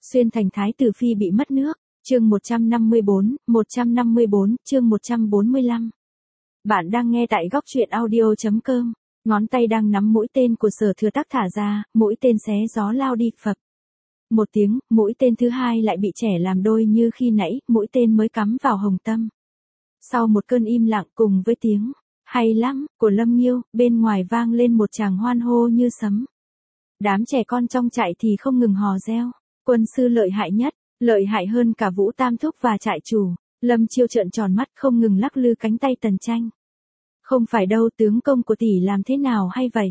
Xuyên thành thái tử phi bị mất nước, chương 154, chương 145. Bạn đang nghe tại góc truyện audio.com, ngón tay đang nắm mũi tên của Sở Thừa Tắc thả ra, mũi tên xé gió lao đi, phập. Một tiếng, mũi tên thứ hai lại bị chẻ làm đôi như khi nãy, mũi tên mới cắm vào hồng tâm. Sau một cơn im lặng cùng với tiếng, hay lắm, của Lâm Nghiêu, bên ngoài vang lên một tràng hoan hô như sấm. Đám trẻ con trong trại thì không ngừng hò reo. Quân sư lợi hại nhất, lợi hại hơn cả Vũ Tam Thúc và trại chủ. Lâm Chiêu trợn tròn mắt không ngừng lắc lư cánh tay Tần Tranh. Không phải đâu, tướng công của tỷ làm thế nào hay vậy?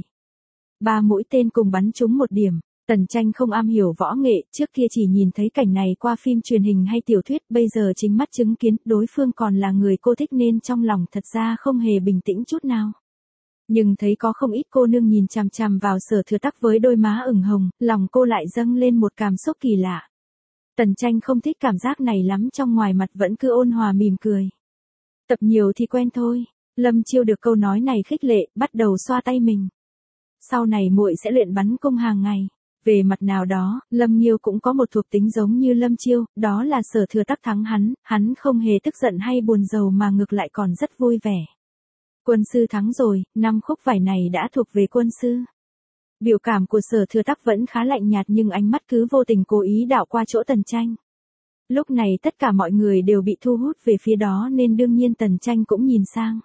3 mũi tên cùng bắn trúng một điểm. Tần Tranh không am hiểu võ nghệ, trước kia chỉ nhìn thấy cảnh này qua phim truyền hình hay tiểu thuyết, bây giờ chính mắt chứng kiến, đối phương còn là người cô thích nên trong lòng thật ra không hề bình tĩnh chút nào. Nhưng thấy có không ít cô nương nhìn chằm chằm vào Sở Thừa Tắc với đôi má ửng hồng, lòng cô lại dâng lên một cảm xúc kỳ lạ. Tần Tranh không thích cảm giác này lắm, trong ngoài mặt vẫn cứ ôn hòa mỉm cười. Tập nhiều thì quen thôi. Lâm Chiêu được câu nói này khích lệ, bắt đầu xoa tay mình. Sau này muội sẽ luyện bắn cung hàng ngày. Về mặt nào đó, Lâm Nghiêu cũng có một thuộc tính giống như Lâm Chiêu, đó là Sở Thừa Tắc thắng hắn không hề tức giận hay buồn rầu mà ngược lại còn rất vui vẻ. Quân sư thắng rồi, 5 khúc vải này đã thuộc về quân sư. Biểu cảm của Sở Thừa Tắc vẫn khá lạnh nhạt nhưng ánh mắt cứ vô tình cố ý đảo qua chỗ Tần Tranh. Lúc này tất cả mọi người đều bị thu hút về phía đó nên đương nhiên Tần Tranh cũng nhìn sang.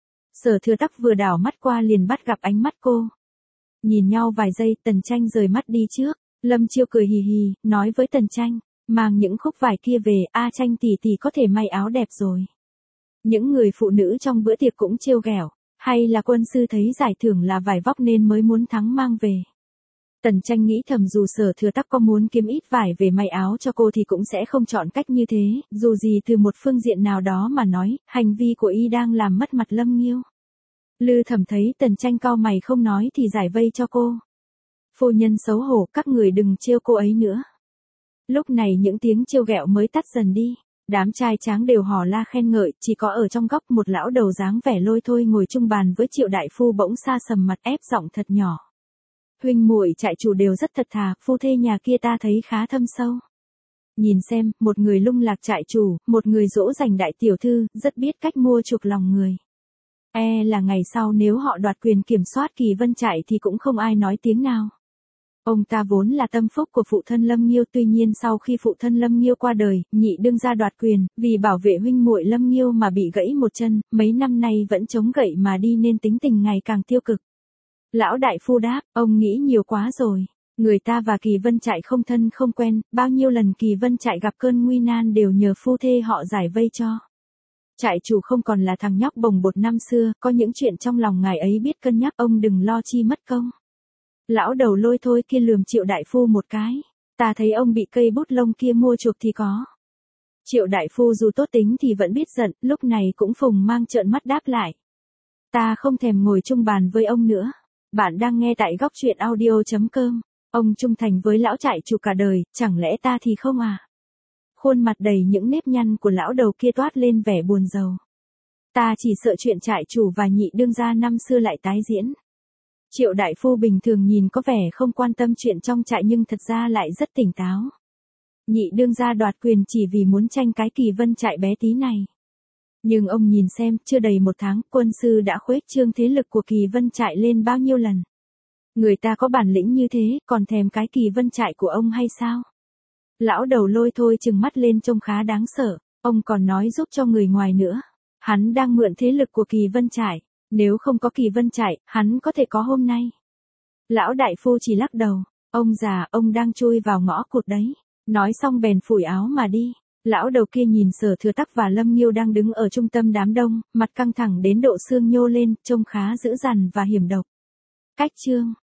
Sở Thừa Tắc vừa đảo mắt qua liền bắt gặp ánh mắt cô. Nhìn nhau vài giây, Tần Tranh rời mắt đi trước. Lâm Chiêu cười hì hì, nói với Tần Tranh, mang những khúc vải kia về, Tranh tỷ tỷ có thể may áo đẹp rồi. Những người phụ nữ trong bữa tiệc cũng trêu ghẹo, hay là quân sư thấy giải thưởng là vải vóc nên mới muốn thắng mang về. Tần Tranh nghĩ thầm dù Sở Thừa Tắc có muốn kiếm ít vải về may áo cho cô thì cũng sẽ không chọn cách như thế, dù gì từ một phương diện nào đó mà nói, hành vi của y đang làm mất mặt Lâm Nghiêu. Lư Thẩm thấy Tần Tranh cau mày không nói thì giải vây cho cô. Phu nhân xấu hổ, các người đừng trêu cô ấy nữa. Lúc này những tiếng trêu ghẹo mới tắt dần đi. Đám trai tráng đều hò la khen ngợi, chỉ có ở trong góc một lão đầu dáng vẻ lôi thôi ngồi chung bàn với Triệu đại phu bỗng xa sầm mặt ép giọng thật nhỏ. Huynh muội trại chủ đều rất thật thà, phu thê nhà kia ta thấy khá thâm sâu. Nhìn xem, một người lung lạc trại chủ, một người dỗ dành đại tiểu thư, rất biết cách mua chuộc lòng người. Là ngày sau nếu họ đoạt quyền kiểm soát Kỳ Vân trại thì cũng không ai nói tiếng nào. Ông ta vốn là tâm phúc của phụ thân Lâm Nghiêu, tuy nhiên sau khi phụ thân Lâm Nghiêu qua đời, nhị đương gia đoạt quyền, vì bảo vệ huynh muội Lâm Nghiêu mà bị gãy một chân, mấy năm nay vẫn chống gậy mà đi nên tính tình ngày càng tiêu cực. Lão đại phu đáp, ông nghĩ nhiều quá rồi. Người ta và Kỳ Vân trại không thân không quen, bao nhiêu lần Kỳ Vân trại gặp cơn nguy nan đều nhờ phu thê họ giải vây cho. Trại chủ không còn là thằng nhóc bồng bột năm xưa, có những chuyện trong lòng ngài ấy biết cân nhắc, ông đừng lo chi mất công. Lão đầu lôi thôi kia lườm Triệu đại phu một cái. Ta thấy ông bị cây bút lông kia mua chuộc thì có. Triệu đại phu dù tốt tính thì vẫn biết giận, lúc này cũng phùng mang trợn mắt đáp lại. Ta không thèm ngồi chung bàn với ông nữa. Bạn đang nghe tại góc truyện audio.com. Ông trung thành với lão trại chủ cả đời, chẳng lẽ ta thì không à? Khuôn mặt đầy những nếp nhăn của lão đầu kia toát lên vẻ buồn rầu. Ta chỉ sợ chuyện trại chủ và nhị đương gia năm xưa lại tái diễn. Triệu đại phu bình thường nhìn có vẻ không quan tâm chuyện trong trại nhưng thật ra lại rất tỉnh táo. Nhị đương gia đoạt quyền chỉ vì muốn tranh cái Kỳ Vân trại bé tí này. Nhưng ông nhìn xem, chưa đầy 1 tháng, quân sư đã khuếch trương thế lực của Kỳ Vân trại lên bao nhiêu lần. Người ta có bản lĩnh như thế, còn thèm cái Kỳ Vân trại của ông hay sao? Lão đầu lôi thôi trừng mắt lên trông khá đáng sợ, ông còn nói giúp cho người ngoài nữa. Hắn đang mượn thế lực của Kỳ Vân trại. Nếu không có Kỳ Vân trại, hắn có thể có hôm nay. Lão đại phu chỉ lắc đầu, ông già, ông đang chui vào ngõ cụt đấy. Nói xong bèn phủi áo mà đi. Lão đầu kia nhìn Sở Thừa Tắc và Lâm Nghiêu đang đứng ở trung tâm đám đông, mặt căng thẳng đến độ xương nhô lên, trông khá dữ dằn và hiểm độc. Cách chương